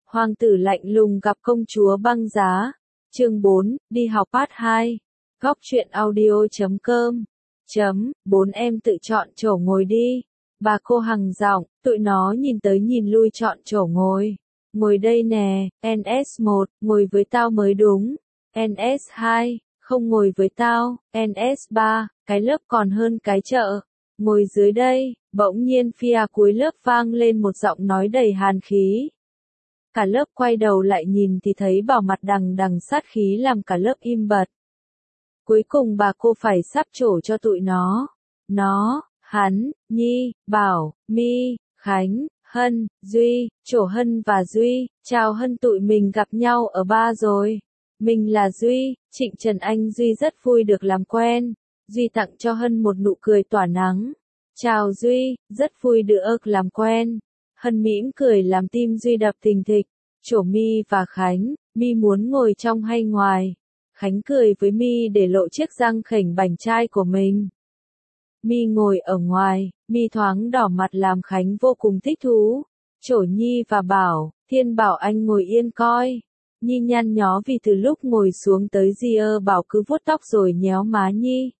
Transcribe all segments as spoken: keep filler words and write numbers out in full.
Hoàng tử lạnh lùng gặp công chúa băng giá. Chương bốn, đi học part hai. Góc truyện audio.com. Chấm, bốn em tự chọn chỗ ngồi đi. Bà cô hằng giọng, tụi nó nhìn tới nhìn lui chọn chỗ ngồi. Ngồi đây nè, en ét một, ngồi với tao mới đúng. en ét hai, không ngồi với tao. en ét ba, cái lớp còn hơn cái chợ. Ngồi dưới đây, bỗng nhiên phía cuối lớp vang lên một giọng nói đầy hàn khí. Cả lớp quay đầu lại nhìn thì thấy Bảo mặt đằng đằng sát khí làm cả lớp im bặt. Cuối cùng bà cô phải sắp trổ cho tụi nó. Nó, hắn, Nhi, Bảo, My, Khánh, Hân, Duy, trổ Hân và Duy, chào Hân, tụi mình gặp nhau ở ba rồi. Mình là Duy, Trịnh Trần Anh. Duy rất vui được làm quen. Duy tặng cho Hân một nụ cười tỏa nắng. Chào Duy, rất vui được làm quen. Hân mỉm cười làm tim Duy đập thình thịch. Trổ My và Khánh, My muốn ngồi trong hay ngoài? Khánh cười với My để lộ chiếc răng khểnh bảnh trai của mình. My ngồi ở ngoài, My thoáng đỏ mặt làm Khánh vô cùng thích thú. Trổ Nhi và Bảo, Thiên bảo anh ngồi yên coi. Nhi nhăn nhó vì từ lúc ngồi xuống tới giờ Bảo cứ vuốt tóc rồi nhéo má Nhi.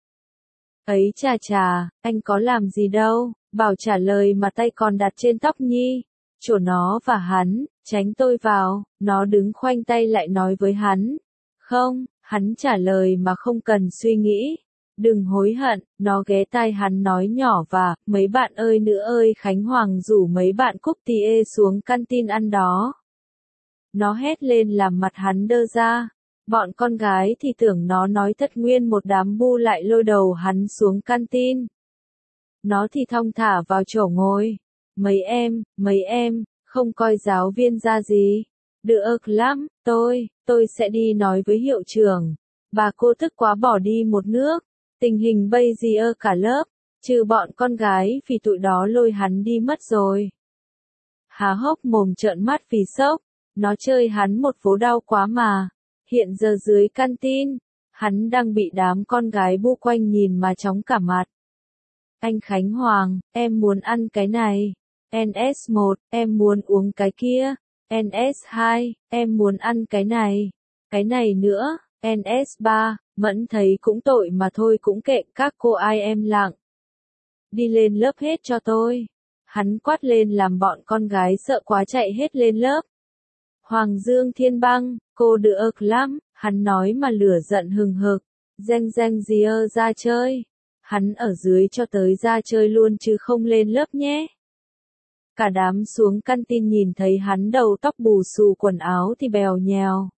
Ấy chà chà, anh có làm gì đâu, Bảo trả lời mà tay còn đặt trên tóc Nhi. Trổ nó và hắn, tránh tôi vào, nó đứng khoanh tay lại nói với hắn. Không, hắn trả lời mà không cần suy nghĩ. Đừng hối hận, nó ghé tai hắn nói nhỏ và, mấy bạn ơi nữa ơi, Khánh Hoàng rủ mấy bạn cúp tìa xuống canteen ăn đó. Nó hét lên làm mặt hắn đơ ra. Bọn con gái thì tưởng nó nói thật, nguyên một đám bu lại lôi đầu hắn xuống canteen. Nó thì thong thả vào chỗ ngồi. Mấy em, mấy em, không coi giáo viên ra gì. Được lắm, tôi, tôi sẽ đi nói với hiệu trưởng. Bà cô tức quá bỏ đi một nước. Tình hình bây giờ cả lớp, trừ bọn con gái vì tụi đó lôi hắn đi mất rồi. Há hốc mồm trợn mắt vì sốc. Nó chơi hắn một phố đau quá mà. Hiện giờ dưới canteen, hắn đang bị đám con gái bu quanh nhìn mà chóng cả mặt. Anh Khánh Hoàng, em muốn ăn cái này. en ét một, em muốn uống cái kia. en ét hai, em muốn ăn cái này. Cái này nữa. en ét ba, Mẫn thấy cũng tội mà thôi cũng kệ các cô ai em lặng. Đi lên lớp hết cho tôi. Hắn quát lên làm bọn con gái sợ quá chạy hết lên lớp. Hoàng Dương Thiên Băng, cô được lắm, hắn nói mà lửa giận hừng hực. Reng reng gì ơ ra chơi. Hắn ở dưới cho tới ra chơi luôn chứ không lên lớp nhé. Cả đám xuống canteen nhìn thấy hắn đầu tóc bù xù quần áo thì bèo nhèo.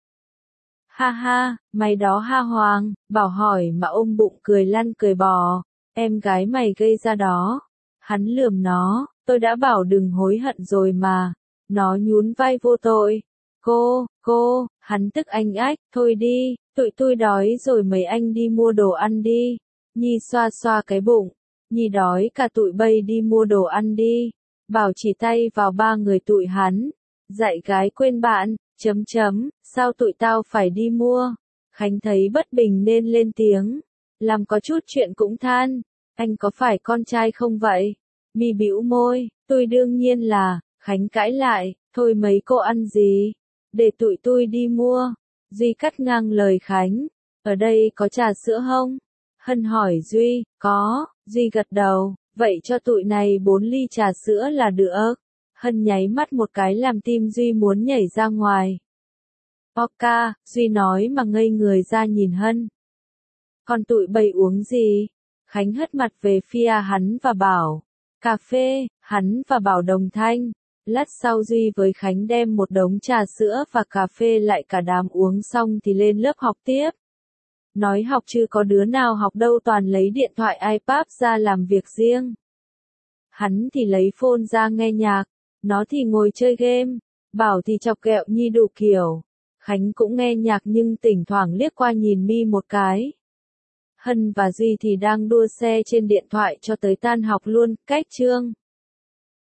Ha ha, mày đó ha Hoàng, Bảo hỏi mà ôm bụng cười lăn cười bò. Em gái mày gây ra đó. Hắn lườm nó, tôi đã bảo đừng hối hận rồi mà. Nó nhún vai vô tội. Cô, cô, hắn tức anh ách, thôi đi, tụi tôi đói rồi mấy anh đi mua đồ ăn đi. Nhi xoa xoa cái bụng. Nhi đói cả tụi bây đi mua đồ ăn đi. Bảo chỉ tay vào ba người tụi hắn. Dạy gái quên bạn, chấm chấm, sao tụi tao phải đi mua? Khánh thấy bất bình nên lên tiếng. Làm có chút chuyện cũng than. Anh có phải con trai không vậy? My bĩu môi, tôi đương nhiên là. Khánh cãi lại, thôi mấy cô ăn gì? Để tụi tôi đi mua. Duy cắt ngang lời Khánh. Ở đây có trà sữa không? Hân hỏi Duy, có. Duy gật đầu, vậy cho tụi này bốn ly trà sữa là được. Hân nháy mắt một cái làm tim Duy muốn nhảy ra ngoài. Oka, Duy nói mà ngây người ra nhìn Hân. Còn tụi bay uống gì? Khánh hất mặt về phía hắn và bảo. Cà phê, hắn và bảo đồng thanh. Lát sau Duy với Khánh đem một đống trà sữa và cà phê lại cả đám uống xong thì lên lớp học tiếp. Nói học chứ có đứa nào học đâu, toàn lấy điện thoại iPad ra làm việc riêng. Hắn thì lấy phone ra nghe nhạc, nó thì ngồi chơi game, Bảo thì chọc ghẹo Nhi đủ kiểu. Khánh cũng nghe nhạc nhưng thỉnh thoảng liếc qua nhìn My một cái. Hân và Duy thì đang đua xe trên điện thoại cho tới tan học luôn, cách chương.